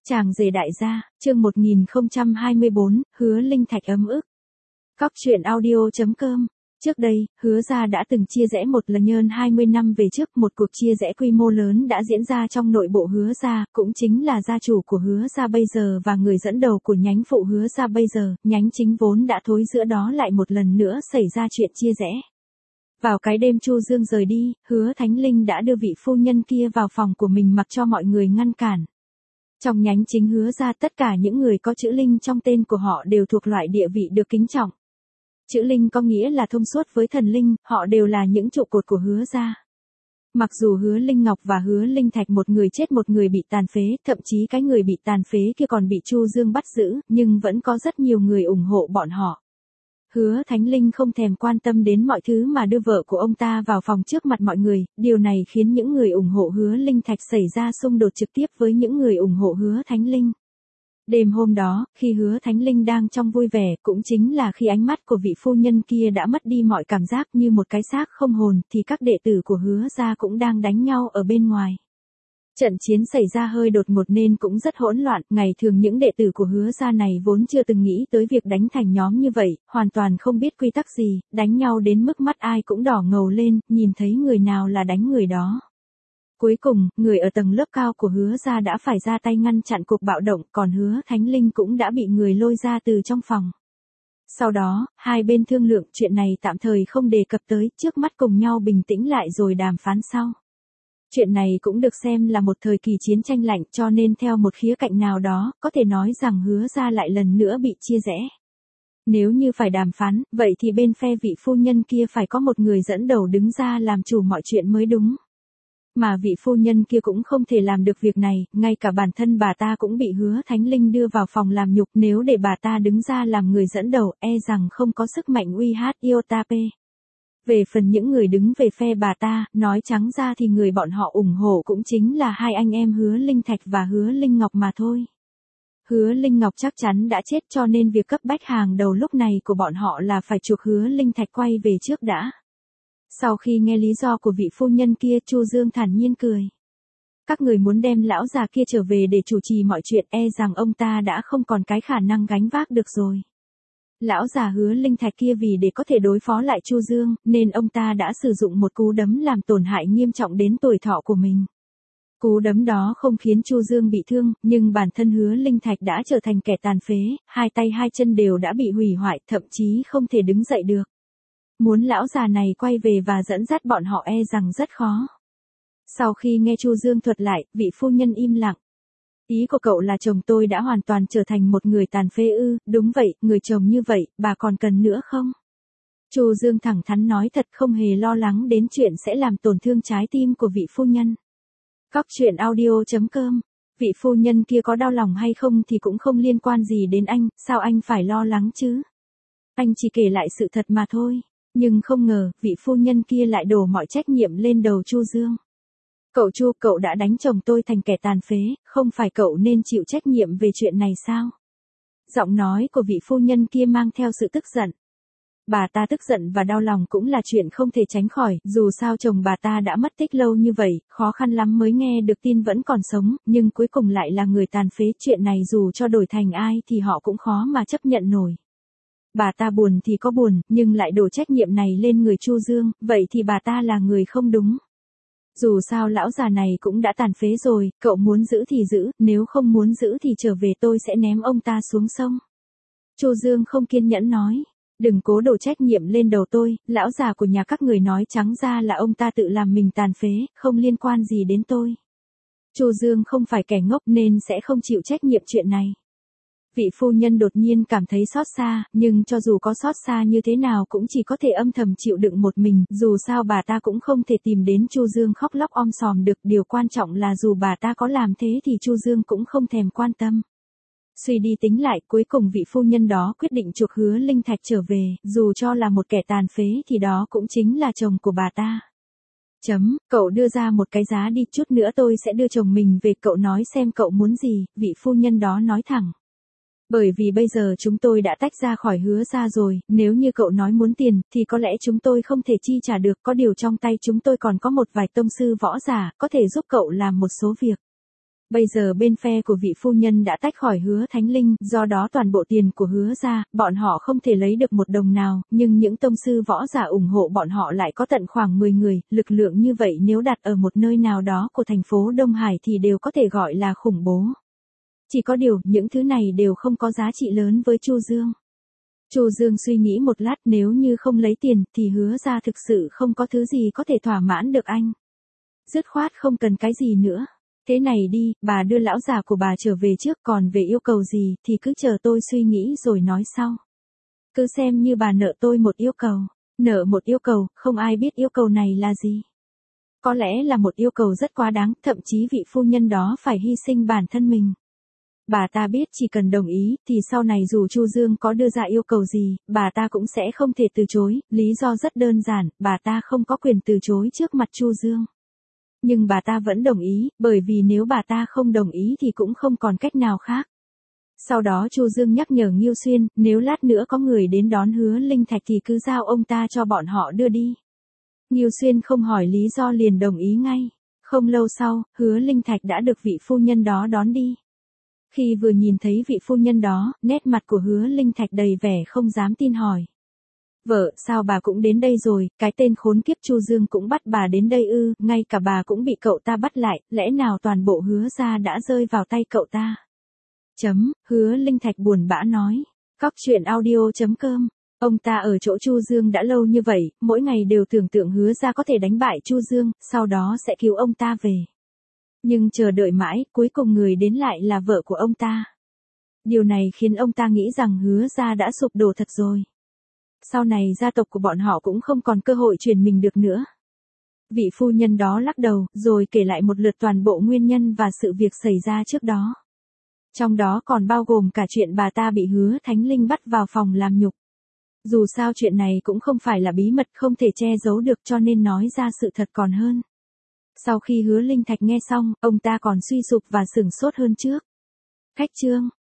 Chàng rể đại gia, chương 1024, Hứa Linh Thạch ấm ức. Cóc truyện audio.com. Trước đây, Hứa gia đã từng chia rẽ một lần hơn 20 năm về trước, một cuộc chia rẽ quy mô lớn đã diễn ra trong nội bộ Hứa gia, cũng chính là gia chủ của Hứa gia bây giờ và người dẫn đầu của nhánh phụ Hứa gia bây giờ, nhánh chính vốn đã thối giữa đó lại một lần nữa xảy ra chuyện chia rẽ. Vào cái đêm Chu Dương rời đi, Hứa Thánh Linh đã đưa vị phu nhân kia vào phòng của mình mặc cho mọi người ngăn cản. Trong nhánh chính Hứa gia, tất cả những người có chữ Linh trong tên của họ đều thuộc loại địa vị được kính trọng. Chữ Linh có nghĩa là thông suốt với thần linh, họ đều là những trụ cột của Hứa gia. Mặc dù Hứa Linh Ngọc và Hứa Linh Thạch một người chết một người bị tàn phế, thậm chí cái người bị tàn phế kia còn bị Chu Dương bắt giữ, nhưng vẫn có rất nhiều người ủng hộ bọn họ. Hứa Thánh Linh không thèm quan tâm đến mọi thứ mà đưa vợ của ông ta vào phòng trước mặt mọi người, điều này khiến những người ủng hộ Hứa Linh Thạch xảy ra xung đột trực tiếp với những người ủng hộ Hứa Thánh Linh. Đêm hôm đó, khi Hứa Thánh Linh đang trong vui vẻ, cũng chính là khi ánh mắt của vị phu nhân kia đã mất đi mọi cảm giác như một cái xác không hồn, thì các đệ tử của Hứa gia cũng đang đánh nhau ở bên ngoài. Trận chiến xảy ra hơi đột ngột nên cũng rất hỗn loạn, ngày thường những đệ tử của Hứa gia này vốn chưa từng nghĩ tới việc đánh thành nhóm như vậy, hoàn toàn không biết quy tắc gì, đánh nhau đến mức mắt ai cũng đỏ ngầu lên, nhìn thấy người nào là đánh người đó. Cuối cùng, người ở tầng lớp cao của Hứa gia đã phải ra tay ngăn chặn cuộc bạo động, còn Hứa Thánh Linh cũng đã bị người lôi ra từ trong phòng. Sau đó, hai bên thương lượng chuyện này tạm thời không đề cập tới, trước mắt cùng nhau bình tĩnh lại rồi đàm phán sau. Chuyện này cũng được xem là một thời kỳ chiến tranh lạnh, cho nên theo một khía cạnh nào đó, có thể nói rằng Hứa gia lại lần nữa bị chia rẽ. Nếu như phải đàm phán, vậy thì bên phe vị phu nhân kia phải có một người dẫn đầu đứng ra làm chủ mọi chuyện mới đúng. Mà vị phu nhân kia cũng không thể làm được việc này, ngay cả bản thân bà ta cũng bị Hứa Thánh Linh đưa vào phòng làm nhục, nếu để bà ta đứng ra làm người dẫn đầu, e rằng không có sức mạnh uy hát iota p. Về phần những người đứng về phe bà ta, nói trắng ra thì người bọn họ ủng hộ cũng chính là hai anh em Hứa Linh Thạch và Hứa Linh Ngọc mà thôi. Hứa Linh Ngọc chắc chắn đã chết, cho nên việc cấp bách hàng đầu lúc này của bọn họ là phải chuộc Hứa Linh Thạch quay về trước đã. Sau khi nghe lý do của vị phu nhân kia, Chu Dương thản nhiên cười. Các người muốn đem lão già kia trở về để chủ trì mọi chuyện, e rằng ông ta đã không còn cái khả năng gánh vác được rồi. Lão già Hứa Linh Thạch kia vì để có thể đối phó lại Chu Dương, nên ông ta đã sử dụng một cú đấm làm tổn hại nghiêm trọng đến tuổi thọ của mình. Cú đấm đó không khiến Chu Dương bị thương, nhưng bản thân Hứa Linh Thạch đã trở thành kẻ tàn phế, hai tay hai chân đều đã bị hủy hoại, thậm chí không thể đứng dậy được. Muốn lão già này quay về và dẫn dắt bọn họ e rằng rất khó. Sau khi nghe Chu Dương thuật lại, vị phu nhân im lặng. Ý của cậu là chồng tôi đã hoàn toàn trở thành một người tàn phế ư? Đúng vậy, người chồng như vậy, bà còn cần nữa không? Chu Dương thẳng thắn nói thật, không hề lo lắng đến chuyện sẽ làm tổn thương trái tim của vị phu nhân. Cóc truyện audio.com. Vị phu nhân kia có đau lòng hay không thì cũng không liên quan gì đến anh, sao anh phải lo lắng chứ? Anh chỉ kể lại sự thật mà thôi. Nhưng không ngờ, vị phu nhân kia lại đổ mọi trách nhiệm lên đầu Chu Dương. Cậu Chu, cậu đã đánh chồng tôi thành kẻ tàn phế, không phải cậu nên chịu trách nhiệm về chuyện này sao? Giọng nói của vị phu nhân kia mang theo sự tức giận. Bà ta tức giận và đau lòng cũng là chuyện không thể tránh khỏi, dù sao chồng bà ta đã mất tích lâu như vậy, khó khăn lắm mới nghe được tin vẫn còn sống, nhưng cuối cùng lại là người tàn phế, chuyện này dù cho đổi thành ai thì họ cũng khó mà chấp nhận nổi. Bà ta buồn thì có buồn, nhưng lại đổ trách nhiệm này lên người Chu Dương, vậy thì bà ta là người không đúng. Dù sao lão già này cũng đã tàn phế rồi, cậu muốn giữ thì giữ, nếu không muốn giữ thì trở về tôi sẽ ném ông ta xuống sông. Chu Dương không kiên nhẫn nói, đừng cố đổ trách nhiệm lên đầu tôi, lão già của nhà các người nói trắng ra là ông ta tự làm mình tàn phế, không liên quan gì đến tôi. Chu Dương không phải kẻ ngốc nên sẽ không chịu trách nhiệm chuyện này. Vị phu nhân đột nhiên cảm thấy xót xa, nhưng cho dù có xót xa như thế nào cũng chỉ có thể âm thầm chịu đựng một mình, dù sao bà ta cũng không thể tìm đến Chu Dương khóc lóc om sòm được, điều quan trọng là dù bà ta có làm thế thì Chu Dương cũng không thèm quan tâm. Suy đi tính lại, cuối cùng vị phu nhân đó quyết định chuộc Hứa Linh Thạch trở về, dù cho là một kẻ tàn phế thì đó cũng chính là chồng của bà ta. Cậu đưa ra một cái giá đi, chút nữa tôi sẽ đưa chồng mình về, cậu nói xem cậu muốn gì, vị phu nhân đó nói thẳng. Bởi vì bây giờ chúng tôi đã tách ra khỏi Hứa gia rồi, nếu như cậu nói muốn tiền, thì có lẽ chúng tôi không thể chi trả được, có điều trong tay chúng tôi còn có một vài tông sư võ giả, có thể giúp cậu làm một số việc. Bây giờ bên phe của vị phu nhân đã tách khỏi Hứa Thánh Linh, do đó toàn bộ tiền của Hứa gia, bọn họ không thể lấy được một đồng nào, nhưng những tông sư võ giả ủng hộ bọn họ lại có tận khoảng 10 người, lực lượng như vậy nếu đặt ở một nơi nào đó của thành phố Đông Hải thì đều có thể gọi là khủng bố. Chỉ có điều, những thứ này đều không có giá trị lớn với Chu Dương. Chu Dương suy nghĩ một lát, nếu như không lấy tiền thì Hứa gia thực sự không có thứ gì có thể thỏa mãn được anh. Dứt khoát không cần cái gì nữa. Thế này đi, bà đưa lão già của bà trở về trước, còn về yêu cầu gì thì cứ chờ tôi suy nghĩ rồi nói sau. Cứ xem như bà nợ tôi một yêu cầu. Nợ một yêu cầu, không ai biết yêu cầu này là gì. Có lẽ là một yêu cầu rất quá đáng, thậm chí vị phu nhân đó phải hy sinh bản thân mình. Bà ta biết chỉ cần đồng ý thì sau này dù Chu Dương có đưa ra yêu cầu gì, bà ta cũng sẽ không thể từ chối, lý do rất đơn giản, bà ta không có quyền từ chối trước mặt Chu Dương. Nhưng bà ta vẫn đồng ý, bởi vì nếu bà ta không đồng ý thì cũng không còn cách nào khác. Sau đó Chu Dương nhắc nhở Ngưu Xuyên, nếu lát nữa có người đến đón Hứa Linh Thạch thì cứ giao ông ta cho bọn họ đưa đi. Ngưu Xuyên không hỏi lý do liền đồng ý ngay. Không lâu sau, Hứa Linh Thạch đã được vị phu nhân đó đón đi. Khi vừa nhìn thấy vị phu nhân đó, nét mặt của Hứa Linh Thạch đầy vẻ không dám tin hỏi. Vợ, sao bà cũng đến đây rồi, cái tên khốn kiếp Chu Dương cũng bắt bà đến đây ư, ngay cả bà cũng bị cậu ta bắt lại, lẽ nào toàn bộ Hứa gia đã rơi vào tay cậu ta? Hứa Linh Thạch buồn bã nói. Cóc truyện audio.com. Ông ta ở chỗ Chu Dương đã lâu như vậy, mỗi ngày đều tưởng tượng Hứa gia có thể đánh bại Chu Dương, sau đó sẽ cứu ông ta về. Nhưng chờ đợi mãi, cuối cùng người đến lại là vợ của ông ta. Điều này khiến ông ta nghĩ rằng Hứa gia đã sụp đổ thật rồi. Sau này gia tộc của bọn họ cũng không còn cơ hội chuyển mình được nữa. Vị phu nhân đó lắc đầu, rồi kể lại một lượt toàn bộ nguyên nhân và sự việc xảy ra trước đó. Trong đó còn bao gồm cả chuyện bà ta bị Hứa Thánh Linh bắt vào phòng làm nhục. Dù sao chuyện này cũng không phải là bí mật không thể che giấu được cho nên nói ra sự thật còn hơn. Sau khi Hứa Linh Thạch nghe xong, ông ta còn suy sụp và sửng sốt hơn trước. Khách chương